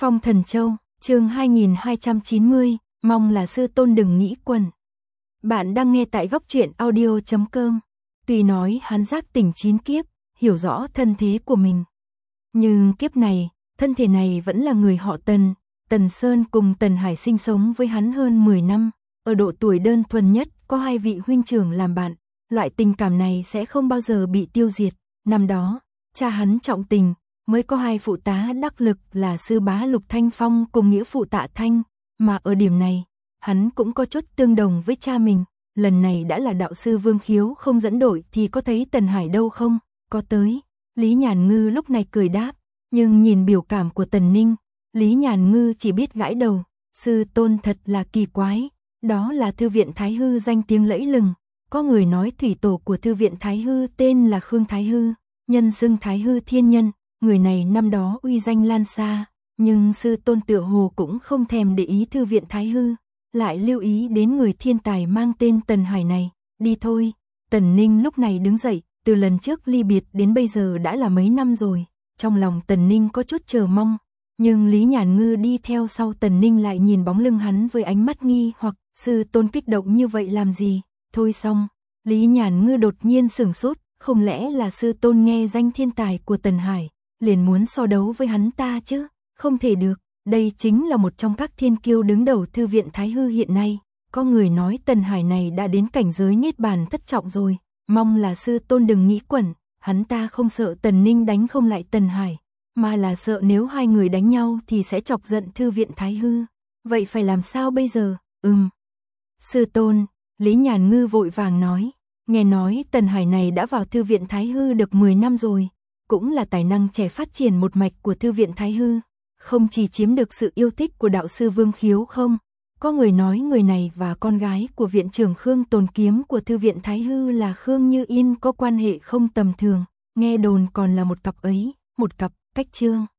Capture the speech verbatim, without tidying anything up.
Phong Thần Châu, chương hai nghìn hai trăm chín mươi, mong là sư tôn đừng nghĩ quẩn. Bạn đang nghe tại góc truyện audio chấm com. Tuy nói hắn giác tỉnh chín kiếp, hiểu rõ thân thế của mình. Nhưng kiếp này, thân thể này vẫn là người họ Tần. Tần Sơn cùng Tần Hải sinh sống với hắn hơn mười năm. Ở độ tuổi đơn thuần nhất, có hai vị huynh trưởng làm bạn. Loại tình cảm này sẽ không bao giờ bị tiêu diệt. Năm đó, cha hắn trọng tình, mới có hai phụ tá đắc lực là sư bá Lục Thanh Phong cùng nghĩa phụ Tạ Thanh, mà ở điểm này, hắn cũng có chút tương đồng với cha mình. Lần này đã là đạo sư Vương Khiếu không dẫn đội thì có thấy Tần Hải đâu không? Có tới. Lý Nhàn Ngư lúc này cười đáp, nhưng nhìn biểu cảm của Tần Ninh, Lý Nhàn Ngư chỉ biết gãi đầu. Sư tôn thật là kỳ quái, đó là thư viện Thái Hư danh tiếng lẫy lừng. Có người nói thủy tổ của thư viện Thái Hư tên là Khương Thái Hư, nhân xưng Thái Hư Thiên Nhân. Người này năm đó uy danh lan xa, nhưng sư tôn tựa hồ cũng không thèm để ý thư viện Thái Hư, lại lưu ý đến người thiên tài mang tên Tần Hải này. Đi thôi. Tần Ninh lúc này đứng dậy, từ lần trước ly biệt đến bây giờ đã là mấy năm rồi. Trong lòng Tần Ninh có chút chờ mong, nhưng Lý Nhàn Ngư đi theo sau Tần Ninh lại nhìn bóng lưng hắn với ánh mắt nghi hoặc. Sư tôn kích động như vậy làm gì? Thôi xong. Lý Nhàn Ngư đột nhiên sửng sốt, không lẽ là sư tôn nghe danh thiên tài của Tần Hải, liền muốn so đấu với hắn ta chứ? Không thể được, đây chính là một trong các thiên kiêu đứng đầu thư viện Thái Hư hiện nay. Có người nói Tần Hải này đã đến cảnh giới niết bàn thất trọng rồi, mong là sư tôn đừng nghĩ quẩn. Hắn ta không sợ Tần Ninh đánh không lại Tần Hải, mà là sợ nếu hai người đánh nhau thì sẽ chọc giận thư viện Thái Hư. Vậy phải làm sao bây giờ? Ừm. Sư tôn, Lý Nhàn Ngư vội vàng nói, nghe nói Tần Hải này đã vào thư viện Thái Hư được mười năm rồi, cũng là tài năng trẻ phát triển một mạch của thư viện Thái Hư, không chỉ chiếm được sự yêu thích của đạo sư Vương Khiếu không, có người nói người này và con gái của viện trưởng Khương Tồn Kiếm của thư viện Thái Hư là Khương Như Yên có quan hệ không tầm thường, nghe đồn còn là một cặp ấy, một cặp cách trương.